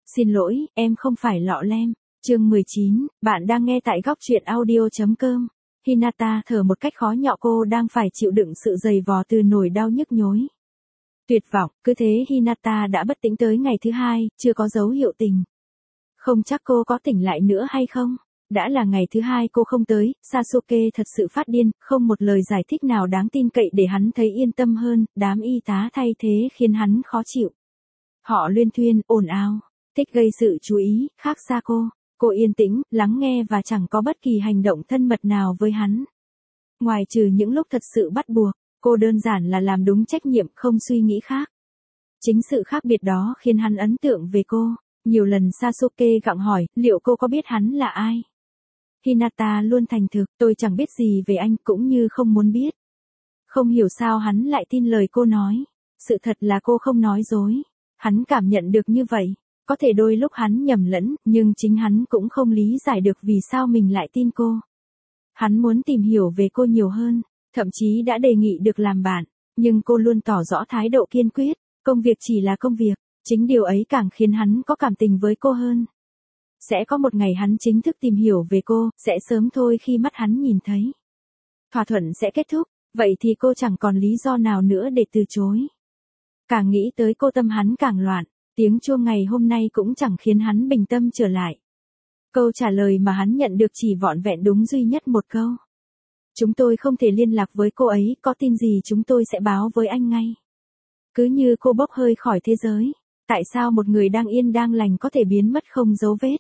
Xin lỗi, em không phải lọ lem. Chương 19, bạn đang nghe tại góc truyện audio.com. Hinata thở một cách khó nhọc, cô đang phải chịu đựng sự dày vò từ nỗi đau nhức nhối. Tuyệt vọng, cứ thế Hinata đã bất tỉnh tới ngày thứ hai, chưa có dấu hiệu tỉnh. Không chắc cô có tỉnh lại nữa hay không. Đã là ngày thứ hai cô không tới, Sasuke thật sự phát điên, không một lời giải thích nào đáng tin cậy để hắn thấy yên tâm hơn, đám y tá thay thế khiến hắn khó chịu. Họ luyên thuyên, ồn ào, thích gây sự chú ý, khác xa cô. Cô yên tĩnh, lắng nghe và chẳng có bất kỳ hành động thân mật nào với hắn. Ngoài trừ những lúc thật sự bắt buộc, cô đơn giản là làm đúng trách nhiệm, không suy nghĩ khác. Chính sự khác biệt đó khiến hắn ấn tượng về cô. Nhiều lần Sasuke gặng hỏi, liệu cô có biết hắn là ai? Hinata luôn thành thực, tôi chẳng biết gì về anh, cũng như không muốn biết. Không hiểu sao hắn lại tin lời cô nói. Sự thật là cô không nói dối. Hắn cảm nhận được như vậy. Có thể đôi lúc hắn nhầm lẫn, nhưng chính hắn cũng không lý giải được vì sao mình lại tin cô. Hắn muốn tìm hiểu về cô nhiều hơn, thậm chí đã đề nghị được làm bạn, nhưng cô luôn tỏ rõ thái độ kiên quyết, công việc chỉ là công việc, chính điều ấy càng khiến hắn có cảm tình với cô hơn. Sẽ có một ngày hắn chính thức tìm hiểu về cô, sẽ sớm thôi khi mắt hắn nhìn thấy. Thỏa thuận sẽ kết thúc, vậy thì cô chẳng còn lý do nào nữa để từ chối. Càng nghĩ tới cô tâm hắn càng loạn. Tiếng chuông ngày hôm nay cũng chẳng khiến hắn bình tâm trở lại. Câu trả lời mà hắn nhận được chỉ vỏn vẹn đúng duy nhất một câu. Chúng tôi không thể liên lạc với cô ấy, có tin gì chúng tôi sẽ báo với anh ngay. Cứ như cô bốc hơi khỏi thế giới. Tại sao một người đang yên đang lành có thể biến mất không dấu vết?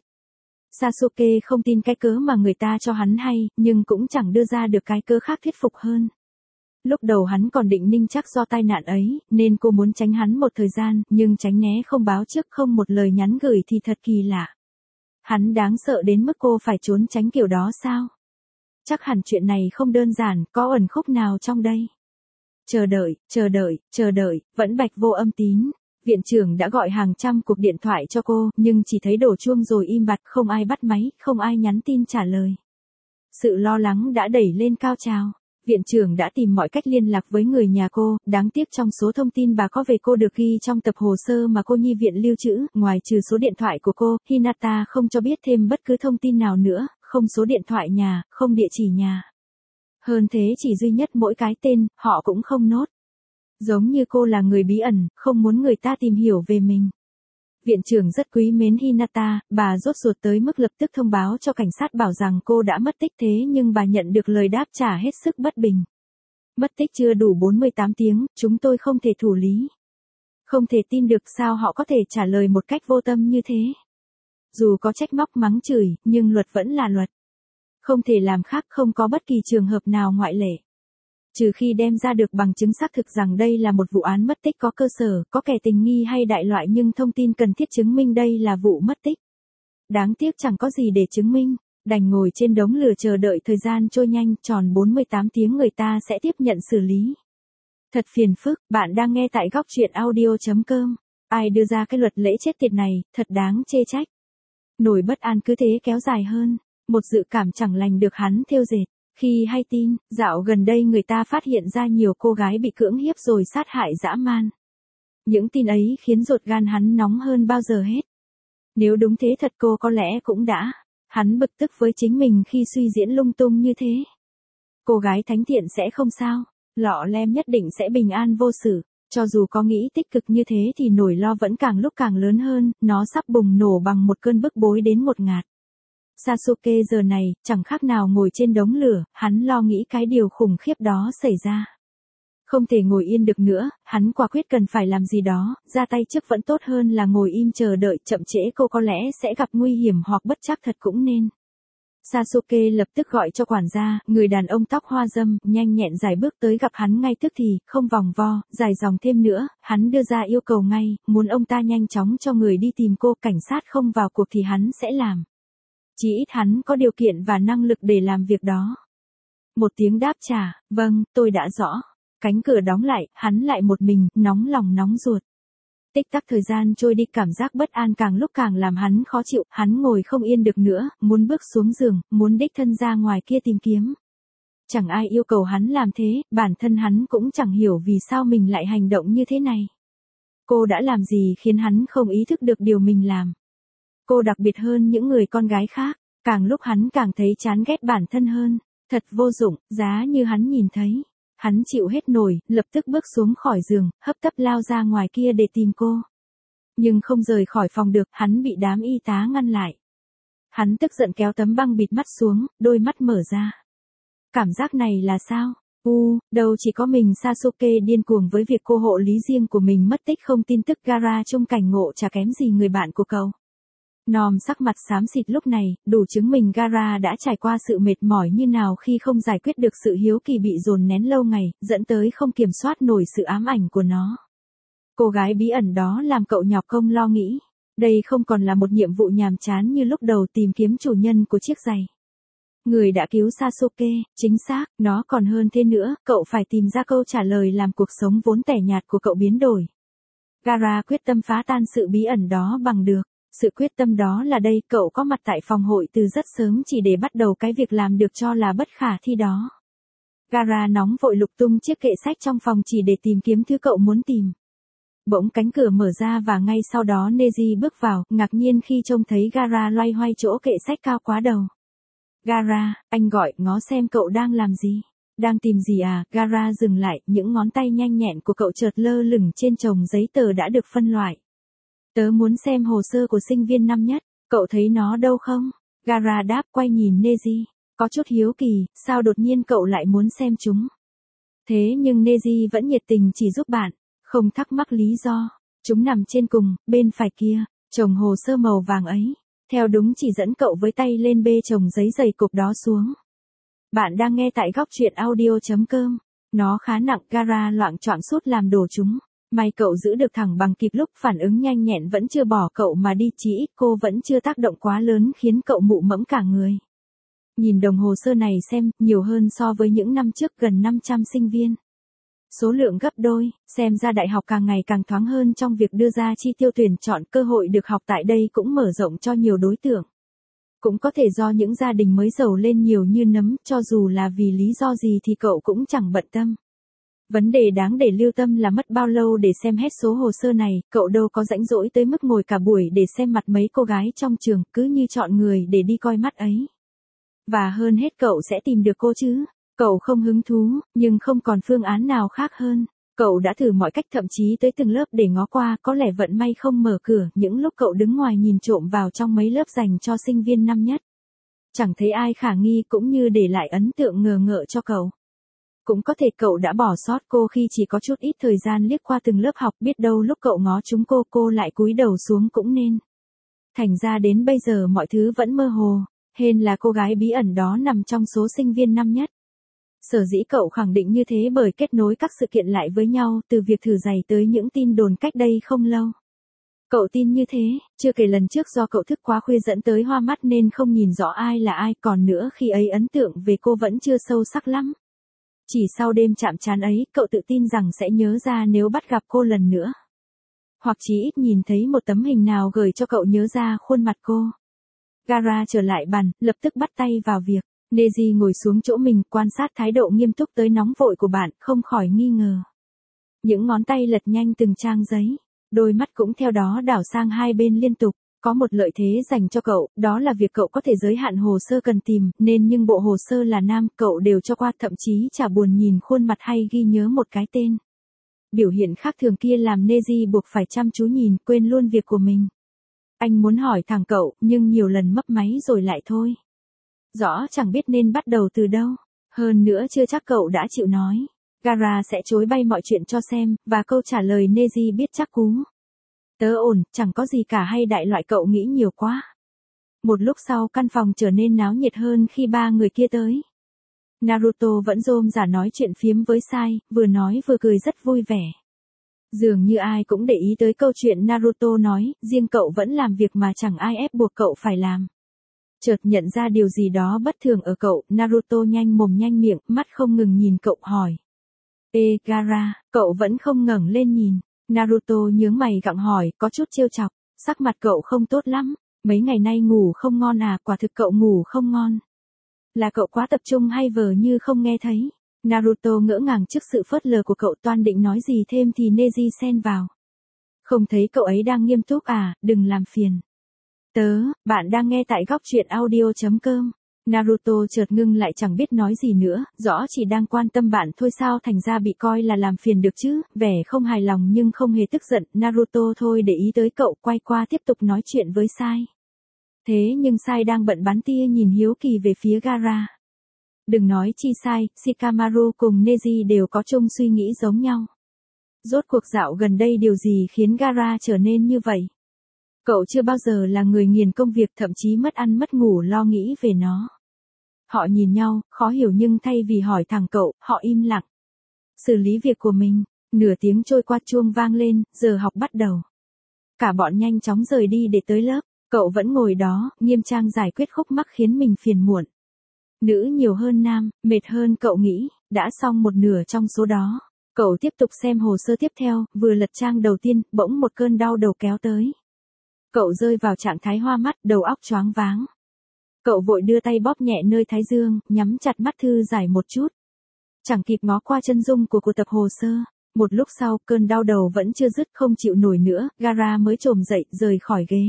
Sasuke không tin cái cớ mà người ta cho hắn hay, nhưng cũng chẳng đưa ra được cái cớ khác thuyết phục hơn. Lúc đầu hắn còn định ninh chắc do tai nạn ấy, nên cô muốn tránh hắn một thời gian, nhưng tránh né không báo trước, không một lời nhắn gửi thì thật kỳ lạ. Hắn đáng sợ đến mức cô phải trốn tránh kiểu đó sao? Chắc hẳn chuyện này không đơn giản, có ẩn khúc nào trong đây. Chờ đợi, vẫn bạch vô âm tín. Viện trưởng đã gọi hàng trăm cuộc điện thoại cho cô, nhưng chỉ thấy đổ chuông rồi im bặt, không ai bắt máy, không ai nhắn tin trả lời. Sự lo lắng đã đẩy lên cao trào. Viện trưởng đã tìm mọi cách liên lạc với người nhà cô, đáng tiếc trong số thông tin bà có về cô được ghi trong tập hồ sơ mà cô nhi viện lưu trữ, ngoài trừ số điện thoại của cô, Hinata không cho biết thêm bất cứ thông tin nào nữa, không số điện thoại nhà, không địa chỉ nhà. Hơn thế chỉ duy nhất mỗi cái tên, họ cũng không nốt. Giống như cô là người bí ẩn, không muốn người ta tìm hiểu về mình. Viện trưởng rất quý mến Hinata, bà rốt ruột tới mức lập tức thông báo cho cảnh sát bảo rằng cô đã mất tích, thế nhưng bà nhận được lời đáp trả hết sức bất bình. Mất tích chưa đủ 48 tiếng, chúng tôi không thể thủ lý. Không thể tin được sao họ có thể trả lời một cách vô tâm như thế. Dù có trách móc mắng chửi, nhưng luật vẫn là luật. Không thể làm khác, không có bất kỳ trường hợp nào ngoại lệ. Trừ khi đem ra được bằng chứng xác thực rằng đây là một vụ án mất tích có cơ sở, có kẻ tình nghi hay đại loại, nhưng thông tin cần thiết chứng minh đây là vụ mất tích. Đáng tiếc chẳng có gì để chứng minh, đành ngồi trên đống lửa chờ đợi thời gian trôi nhanh, tròn 48 tiếng người ta sẽ tiếp nhận xử lý. Thật phiền phức, bạn đang nghe tại góc truyện audio.com. Ai đưa ra cái luật lễ chết tiệt này, thật đáng chê trách. Nỗi bất an cứ thế kéo dài hơn, một dự cảm chẳng lành được hắn thêu dệt. Khi hay tin, dạo gần đây người ta phát hiện ra nhiều cô gái bị cưỡng hiếp rồi sát hại dã man. Những tin ấy khiến ruột gan hắn nóng hơn bao giờ hết. Nếu đúng thế thật cô có lẽ cũng đã. Hắn bực tức với chính mình khi suy diễn lung tung như thế. Cô gái thánh thiện sẽ không sao. Lọ lem nhất định sẽ bình an vô sự. Cho dù có nghĩ tích cực như thế thì nỗi lo vẫn càng lúc càng lớn hơn, nó sắp bùng nổ bằng một cơn bức bối đến ngột ngạt. Sasuke giờ này, chẳng khác nào ngồi trên đống lửa, hắn lo nghĩ cái điều khủng khiếp đó xảy ra. Không thể ngồi yên được nữa, hắn quả quyết cần phải làm gì đó, ra tay trước vẫn tốt hơn là ngồi im chờ đợi, chậm trễ cô có lẽ sẽ gặp nguy hiểm hoặc bất trắc thật cũng nên. Sasuke lập tức gọi cho quản gia, người đàn ông tóc hoa râm, nhanh nhẹn giải bước tới gặp hắn ngay tức thì, không vòng vo, dài dòng thêm nữa, hắn đưa ra yêu cầu ngay, muốn ông ta nhanh chóng cho người đi tìm cô, cảnh sát không vào cuộc thì hắn sẽ làm. Chỉ ít hắn có điều kiện và năng lực để làm việc đó. Một tiếng đáp trả, vâng, tôi đã rõ. Cánh cửa đóng lại, hắn lại một mình, nóng lòng nóng ruột. Tích tắc thời gian trôi đi, cảm giác bất an càng lúc càng làm hắn khó chịu, hắn ngồi không yên được nữa, muốn bước xuống giường, muốn đích thân ra ngoài kia tìm kiếm. Chẳng ai yêu cầu hắn làm thế, bản thân hắn cũng chẳng hiểu vì sao mình lại hành động như thế này. Cô đã làm gì khiến hắn không ý thức được điều mình làm? Cô đặc biệt hơn những người con gái khác, càng lúc hắn càng thấy chán ghét bản thân hơn, thật vô dụng, giá như hắn nhìn thấy. Hắn chịu hết nổi, lập tức bước xuống khỏi giường, hấp tấp lao ra ngoài kia để tìm cô. Nhưng không rời khỏi phòng được, hắn bị đám y tá ngăn lại. Hắn tức giận kéo tấm băng bịt mắt xuống, đôi mắt mở ra. Cảm giác này là sao? Đâu chỉ có mình Sasuke điên cuồng với việc cô hộ lý riêng của mình mất tích không tin tức Gaara trong cảnh ngộ chả kém gì người bạn của cậu. Nom sắc mặt xám xịt lúc này, đủ chứng minh Gaara đã trải qua sự mệt mỏi như nào khi không giải quyết được sự hiếu kỳ bị dồn nén lâu ngày, dẫn tới không kiểm soát nổi sự ám ảnh của nó. Cô gái bí ẩn đó làm cậu nhọc công lo nghĩ. Đây không còn là một nhiệm vụ nhàm chán như lúc đầu tìm kiếm chủ nhân của chiếc giày. Người đã cứu Sasuke, chính xác, nó còn hơn thế nữa, cậu phải tìm ra câu trả lời làm cuộc sống vốn tẻ nhạt của cậu biến đổi. Gaara quyết tâm phá tan sự bí ẩn đó bằng được. Sự quyết tâm đó là đây, cậu có mặt tại phòng hội từ rất sớm chỉ để bắt đầu cái việc làm được cho là bất khả thi đó. Gaara nóng vội lục tung chiếc kệ sách trong phòng chỉ để tìm kiếm thứ cậu muốn tìm. Bỗng cánh cửa mở ra và ngay sau đó Neji bước vào, ngạc nhiên khi trông thấy Gaara loay hoay chỗ kệ sách cao quá đầu. Gaara, anh gọi, ngó xem cậu đang làm gì. Đang tìm gì à? Gaara dừng lại, những ngón tay nhanh nhẹn của cậu chợt lơ lửng trên chồng giấy tờ đã được phân loại. Tớ muốn xem hồ sơ của sinh viên năm nhất, cậu thấy nó đâu không? Gaara đáp, quay nhìn Neji, có chút hiếu kỳ, sao đột nhiên cậu lại muốn xem chúng? Thế nhưng Neji vẫn nhiệt tình chỉ giúp bạn, không thắc mắc lý do. Chúng nằm trên cùng, bên phải kia, chồng hồ sơ màu vàng ấy. Theo đúng chỉ dẫn cậu với tay lên bê chồng giấy dày cục đó xuống. Bạn đang nghe tại góc truyện audio.com. Nó khá nặng, Gaara loạng choạng sút làm đổ chúng. May cậu giữ được thẳng bằng kịp lúc, phản ứng nhanh nhẹn vẫn chưa bỏ cậu mà đi, chỉ ít cô vẫn chưa tác động quá lớn khiến cậu mụ mẫm cả người. Nhìn đồng hồ sơ này xem, nhiều hơn so với những năm trước, gần 500 sinh viên. Số lượng gấp đôi, xem ra đại học càng ngày càng thoáng hơn trong việc đưa ra chi tiêu tuyển chọn, cơ hội được học tại đây cũng mở rộng cho nhiều đối tượng. Cũng có thể do những gia đình mới giàu lên nhiều như nấm, cho dù là vì lý do gì thì cậu cũng chẳng bận tâm. Vấn đề đáng để lưu tâm là mất bao lâu để xem hết số hồ sơ này, cậu đâu có rãnh rỗi tới mức ngồi cả buổi để xem mặt mấy cô gái trong trường, cứ như chọn người để đi coi mắt ấy. Và hơn hết cậu sẽ tìm được cô chứ. Cậu không hứng thú, nhưng không còn phương án nào khác hơn. Cậu đã thử mọi cách, thậm chí tới từng lớp để ngó qua, có lẽ vận may không mở cửa, những lúc cậu đứng ngoài nhìn trộm vào trong mấy lớp dành cho sinh viên năm nhất. Chẳng thấy ai khả nghi cũng như để lại ấn tượng ngờ ngợ cho cậu. Cũng có thể cậu đã bỏ sót cô khi chỉ có chút ít thời gian liếc qua từng lớp học, biết đâu lúc cậu ngó chúng cô lại cúi đầu xuống cũng nên. Thành ra đến bây giờ mọi thứ vẫn mơ hồ, hên là cô gái bí ẩn đó nằm trong số sinh viên năm nhất. Sở dĩ cậu khẳng định như thế bởi kết nối các sự kiện lại với nhau, từ việc thử giày tới những tin đồn cách đây không lâu. Cậu tin như thế, chưa kể lần trước do cậu thức quá khuya dẫn tới hoa mắt nên không nhìn rõ ai là ai, còn nữa khi ấy ấn tượng về cô vẫn chưa sâu sắc lắm. Chỉ sau đêm chạm trán ấy, cậu tự tin rằng sẽ nhớ ra nếu bắt gặp cô lần nữa. Hoặc chỉ ít nhìn thấy một tấm hình nào gợi cho cậu nhớ ra khuôn mặt cô. Gaara trở lại bàn, lập tức bắt tay vào việc. Neji ngồi xuống chỗ mình, quan sát thái độ nghiêm túc tới nóng vội của bạn, không khỏi nghi ngờ. Những ngón tay lật nhanh từng trang giấy, đôi mắt cũng theo đó đảo sang hai bên liên tục. Có một lợi thế dành cho cậu, đó là việc cậu có thể giới hạn hồ sơ cần tìm, nên nhưng bộ hồ sơ là nam, cậu đều cho qua, thậm chí chả buồn nhìn khuôn mặt hay ghi nhớ một cái tên. Biểu hiện khác thường kia làm Neji buộc phải chăm chú nhìn, quên luôn việc của mình. Anh muốn hỏi thẳng cậu, nhưng nhiều lần mấp máy rồi lại thôi. Rõ chẳng biết nên bắt đầu từ đâu, hơn nữa chưa chắc cậu đã chịu nói. Gaara sẽ chối bay mọi chuyện cho xem, và câu trả lời Neji biết chắc cú. Tớ ổn, chẳng có gì cả, hay đại loại cậu nghĩ nhiều quá. Một lúc sau căn phòng trở nên náo nhiệt hơn khi ba người kia tới. Naruto vẫn rôm rả nói chuyện phiếm với Sai, vừa nói vừa cười rất vui vẻ. Dường như ai cũng để ý tới câu chuyện Naruto nói, riêng cậu vẫn làm việc mà chẳng ai ép buộc cậu phải làm. Chợt nhận ra điều gì đó bất thường ở cậu, Naruto nhanh mồm nhanh miệng, mắt không ngừng nhìn cậu hỏi. Ê Gaara, cậu vẫn không ngẩng lên nhìn. Naruto nhướng mày gặng hỏi, có chút trêu chọc, sắc mặt cậu không tốt lắm, mấy ngày nay ngủ không ngon à? Quả thực cậu ngủ không ngon. Là cậu quá tập trung hay vờ như không nghe thấy? Naruto ngỡ ngàng trước sự phớt lờ của cậu, toan định nói gì thêm thì Neji xen vào. Không thấy cậu ấy đang nghiêm túc à, đừng làm phiền. Bạn đang nghe tại góc truyện audio.com. Naruto chợt ngưng lại chẳng biết nói gì nữa, rõ chỉ đang quan tâm bạn thôi sao thành ra bị coi là làm phiền được chứ, vẻ không hài lòng nhưng không hề tức giận, Naruto thôi để ý tới cậu quay qua tiếp tục nói chuyện với Sai. Thế nhưng Sai đang bận bắn tia nhìn hiếu kỳ về phía Gaara. Đừng nói chi Sai, Shikamaru cùng Neji đều có chung suy nghĩ giống nhau. Rốt cuộc dạo gần đây điều gì khiến Gaara trở nên như vậy? Cậu chưa bao giờ là người nghiền công việc thậm chí mất ăn mất ngủ lo nghĩ về nó. Họ nhìn nhau, khó hiểu nhưng thay vì hỏi thẳng cậu, họ im lặng. Xử lý việc của mình, nửa tiếng trôi qua chuông vang lên, giờ học bắt đầu. Cả bọn nhanh chóng rời đi để tới lớp, cậu vẫn ngồi đó, nghiêm trang giải quyết khúc mắc khiến mình phiền muộn. Nữ nhiều hơn nam, mệt hơn cậu nghĩ, đã xong một nửa trong số đó. Cậu tiếp tục xem hồ sơ tiếp theo, vừa lật trang đầu tiên, bỗng một cơn đau đầu kéo tới. Cậu rơi vào trạng thái hoa mắt, đầu óc choáng váng. Cậu vội đưa tay bóp nhẹ nơi thái dương, nhắm chặt mắt thư giải một chút. Chẳng kịp ngó qua chân dung của tập hồ sơ. Một lúc sau, cơn đau đầu vẫn chưa dứt không chịu nổi nữa, Gaara mới trồm dậy, rời khỏi ghế.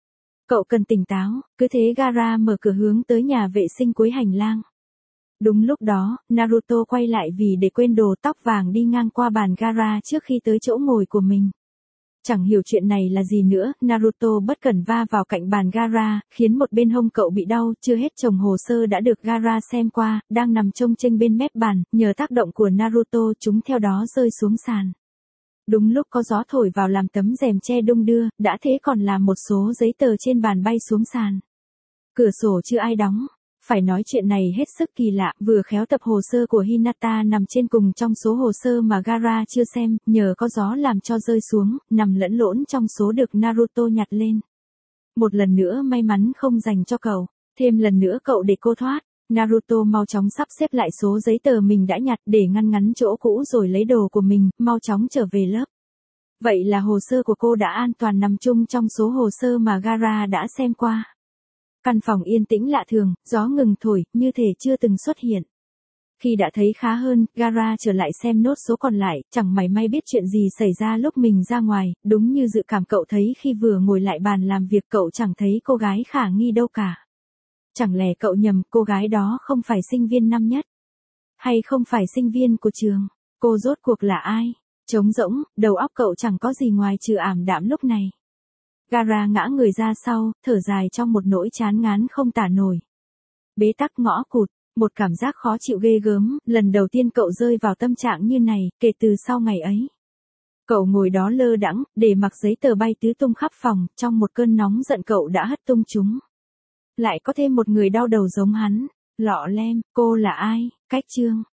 Cậu cần tỉnh táo, cứ thế Gaara mở cửa hướng tới nhà vệ sinh cuối hành lang. Đúng lúc đó, Naruto quay lại vì để quên đồ tóc vàng đi ngang qua bàn Gaara trước khi tới chỗ ngồi của mình. Chẳng hiểu chuyện này là gì nữa, Naruto bất cẩn va vào cạnh bàn Gaara, khiến một bên hông cậu bị đau, chưa hết chồng hồ sơ đã được Gaara xem qua, đang nằm chông chênh bên mép bàn, nhờ tác động của Naruto chúng theo đó rơi xuống sàn. Đúng lúc có gió thổi vào làm tấm rèm che đung đưa, đã thế còn làm một số giấy tờ trên bàn bay xuống sàn. Cửa sổ chưa ai đóng. Phải nói chuyện này hết sức kỳ lạ, vừa khéo tập hồ sơ của Hinata nằm trên cùng trong số hồ sơ mà Gaara chưa xem, nhờ có gió làm cho rơi xuống, nằm lẫn lộn trong số được Naruto nhặt lên. Một lần nữa may mắn không dành cho cậu, thêm lần nữa cậu để cô thoát. Naruto mau chóng sắp xếp lại số giấy tờ mình đã nhặt để ngăn ngắn chỗ cũ rồi lấy đồ của mình, mau chóng trở về lớp. Vậy là hồ sơ của cô đã an toàn nằm chung trong số hồ sơ mà Gaara đã xem qua. Căn phòng yên tĩnh lạ thường, gió ngừng thổi, như thể chưa từng xuất hiện. Khi đã thấy khá hơn, Gaara trở lại xem nốt số còn lại, chẳng mảy may biết chuyện gì xảy ra lúc mình ra ngoài, đúng như dự cảm cậu thấy khi vừa ngồi lại bàn làm việc cậu chẳng thấy cô gái khả nghi đâu cả. Chẳng lẽ cậu nhầm, cô gái đó không phải sinh viên năm nhất? Hay không phải sinh viên của trường? Cô rốt cuộc là ai? Trống rỗng, đầu óc cậu chẳng có gì ngoài trừ ảm đạm lúc này. Gaara ngã người ra sau, thở dài trong một nỗi chán ngán không tả nổi. Bế tắc ngõ cụt, một cảm giác khó chịu ghê gớm, lần đầu tiên cậu rơi vào tâm trạng như này, kể từ sau ngày ấy. Cậu ngồi đó lơ đãng, để mặc giấy tờ bay tứ tung khắp phòng, trong một cơn nóng giận cậu đã hất tung chúng. Lại có thêm một người đau đầu giống hắn, lọ lem, cô là ai, cách chương.